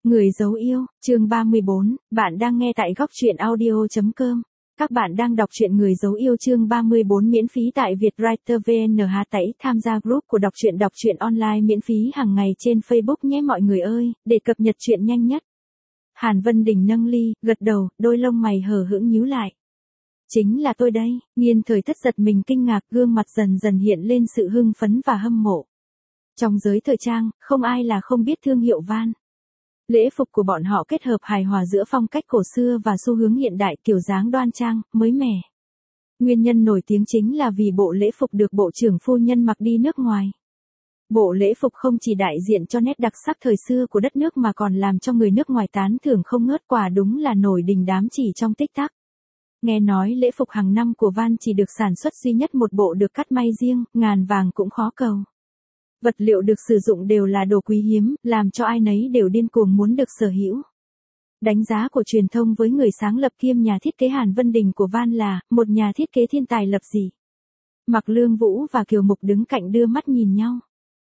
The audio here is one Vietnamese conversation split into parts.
Người dấu yêu, chương 34, bạn đang nghe tại góc truyện audio.com. Các bạn đang đọc truyện Người dấu yêu chương 34 miễn phí tại Vietwriter VN. Hãy tham gia group của đọc truyện online miễn phí hàng ngày trên Facebook nhé mọi người ơi, để cập nhật truyện nhanh nhất. Hàn Vân Đình nâng ly, gật đầu, đôi lông mày hờ hững nhíu lại. Chính là tôi đây, Nghiên Thời Thất giật mình kinh ngạc, gương mặt dần dần hiện lên sự hưng phấn và hâm mộ. Trong giới thời trang, không ai là không biết thương hiệu Van. Lễ phục của bọn họ kết hợp hài hòa giữa phong cách cổ xưa và xu hướng hiện đại, kiểu dáng đoan trang, mới mẻ. Nguyên nhân nổi tiếng chính là vì bộ lễ phục được bộ trưởng phu nhân mặc đi nước ngoài. Bộ lễ phục không chỉ đại diện cho nét đặc sắc thời xưa của đất nước mà còn làm cho người nước ngoài tán thưởng không ngớt, quả đúng là nổi đình đám chỉ trong tích tắc. Nghe nói lễ phục hàng năm của Van chỉ được sản xuất duy nhất một bộ được cắt may riêng, ngàn vàng cũng khó cầu. Vật liệu được sử dụng đều là đồ quý hiếm, làm cho ai nấy đều điên cuồng muốn được sở hữu. Đánh giá của truyền thông với người sáng lập kiêm nhà thiết kế Hàn Vân Đình của Van là một nhà thiết kế thiên tài lập dị. Mạc Lương Vũ và Kiều Mục đứng cạnh đưa mắt nhìn nhau.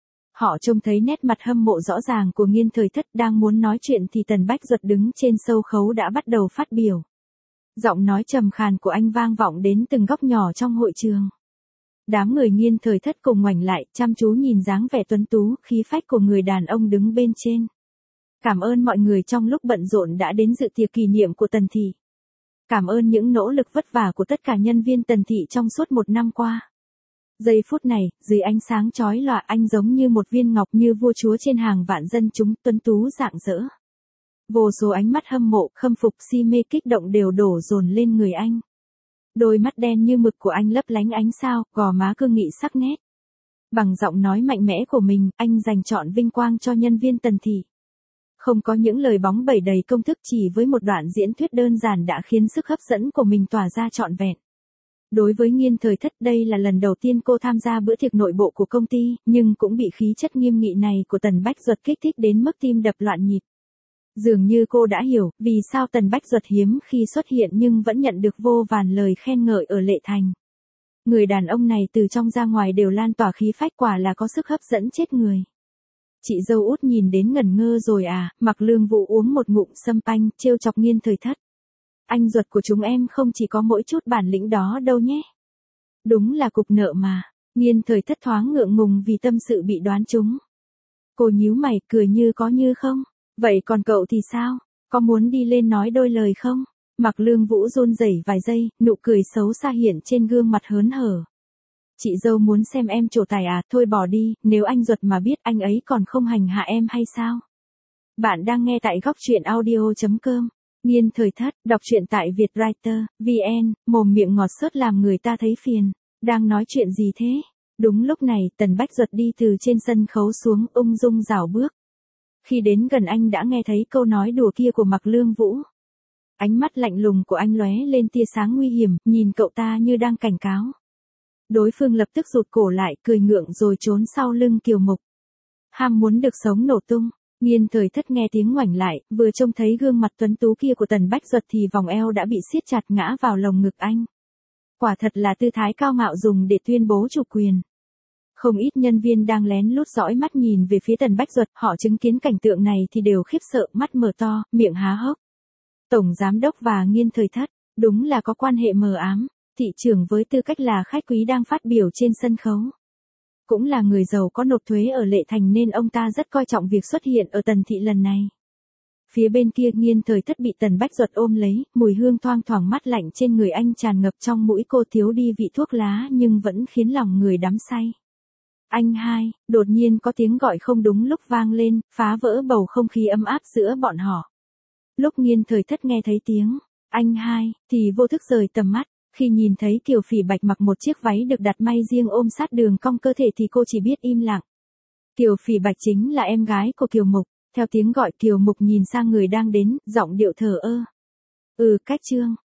Họ trông thấy nét mặt hâm mộ rõ ràng của Nghiên Thời Thất, đang muốn nói chuyện thì Tần Bách Duật đứng trên sâu khấu đã bắt đầu phát biểu. Giọng nói trầm khàn của anh vang vọng đến từng góc nhỏ trong hội trường. Đám người Nghiên Thời Thất cùng ngoảnh lại, chăm chú nhìn dáng vẻ tuấn tú, khí phách của người đàn ông đứng bên trên. Cảm ơn mọi người trong lúc bận rộn đã đến dự tiệc kỷ niệm của Tần thị. Cảm ơn những nỗ lực vất vả của tất cả nhân viên Tần thị trong suốt một năm qua. Giây phút này, dưới ánh sáng chói lòa, anh giống như một viên ngọc, như vua chúa trên hàng vạn dân chúng, tuấn tú rạng rỡ. Vô số ánh mắt hâm mộ, khâm phục, si mê, kích động đều đổ dồn lên người anh. Đôi mắt đen như mực của anh lấp lánh ánh sao, gò má cương nghị sắc nét. Bằng giọng nói mạnh mẽ của mình, anh dành trọn vinh quang cho nhân viên Tần thị. Không có những lời bóng bẩy đầy công thức, chỉ với một đoạn diễn thuyết đơn giản đã khiến sức hấp dẫn của mình tỏa ra trọn vẹn. Đối với Nghiên Thời Thất, đây là lần đầu tiên cô tham gia bữa tiệc nội bộ của công ty, nhưng cũng bị khí chất nghiêm nghị này của Tần Bách Duật kích thích đến mức tim đập loạn nhịp. Dường như cô đã hiểu, vì sao Tần Bách Duật hiếm khi xuất hiện nhưng vẫn nhận được vô vàn lời khen ngợi ở Lệ Thành. Người đàn ông này từ trong ra ngoài đều lan tỏa khí phách, quả là có sức hấp dẫn chết người. Chị dâu Út nhìn đến ngẩn ngơ rồi à? Mạc Lương Vũ uống một ngụm sâm panh, trêu chọc Nghiên Thời Thất. Anh Duật của chúng em không chỉ có mỗi chút bản lĩnh đó đâu nhé. Đúng là cục nợ mà. Nghiên Thời Thất thoáng ngượng ngùng vì tâm sự bị đoán trúng. Cô nhíu mày, cười như có như không. Vậy còn cậu thì sao? Có muốn đi lên nói đôi lời không? Mạc Lương Vũ run rẩy vài giây, nụ cười xấu xa hiện trên gương mặt hớn hở. Chị dâu muốn xem em trổ tài à? Thôi bỏ đi, nếu anh Duật mà biết, anh ấy còn không hành hạ em hay sao? Bạn đang nghe tại góc truyện audio.com. Nghiên Thời Thất, đọc truyện tại Vietwriter VN. Mồm miệng ngọt xớt làm người ta thấy phiền. Đang nói chuyện gì thế? Đúng lúc này, Tần Bách Duật đi từ trên sân khấu xuống, ung dung rảo bước. Khi đến gần anh đã nghe thấy câu nói đùa kia của Mạc Lương Vũ. Ánh mắt lạnh lùng của anh lóe lên tia sáng nguy hiểm, nhìn cậu ta như đang cảnh cáo. Đối phương lập tức rụt cổ lại, cười ngượng rồi trốn sau lưng Kiều Mục. Ham muốn được sống nổ tung. Nghiên Thời Thất nghe tiếng ngoảnh lại, vừa trông thấy gương mặt tuấn tú kia của Tần Bách Duật thì vòng eo đã bị siết chặt, ngã vào lồng ngực anh. Quả thật là tư thái cao ngạo dùng để tuyên bố chủ quyền. Không ít nhân viên đang lén lút dõi mắt nhìn về phía Tần Bách Duật, họ chứng kiến cảnh tượng này thì đều khiếp sợ, mắt mở to, miệng há hốc. Tổng giám đốc và Nghiên Thời Thất, đúng là có quan hệ mờ ám. Thị trưởng với tư cách là khách quý đang phát biểu trên sân khấu. Cũng là người giàu có nộp thuế ở Lệ Thành nên ông ta rất coi trọng việc xuất hiện ở Tần thị lần này. Phía bên kia Nghiên Thời Thất bị Tần Bách Duật ôm lấy, mùi hương thoang thoảng mát lạnh trên người anh tràn ngập trong mũi, cô thiếu đi vị thuốc lá nhưng vẫn khiến lòng người đắm say. Anh hai, đột nhiên có tiếng gọi không đúng lúc vang lên, phá vỡ bầu không khí ấm áp giữa bọn họ. Lúc Nghiên Thời Thất nghe thấy tiếng anh hai thì vô thức rời tầm mắt. Khi nhìn thấy Kiều Phỉ Bạch mặc một chiếc váy được đặt may riêng ôm sát đường cong cơ thể thì cô chỉ biết im lặng. Kiều Phỉ Bạch chính là em gái của Kiều Mục. Theo tiếng gọi, Kiều Mục nhìn sang người đang đến, giọng điệu thờ ơ. Cách Trương,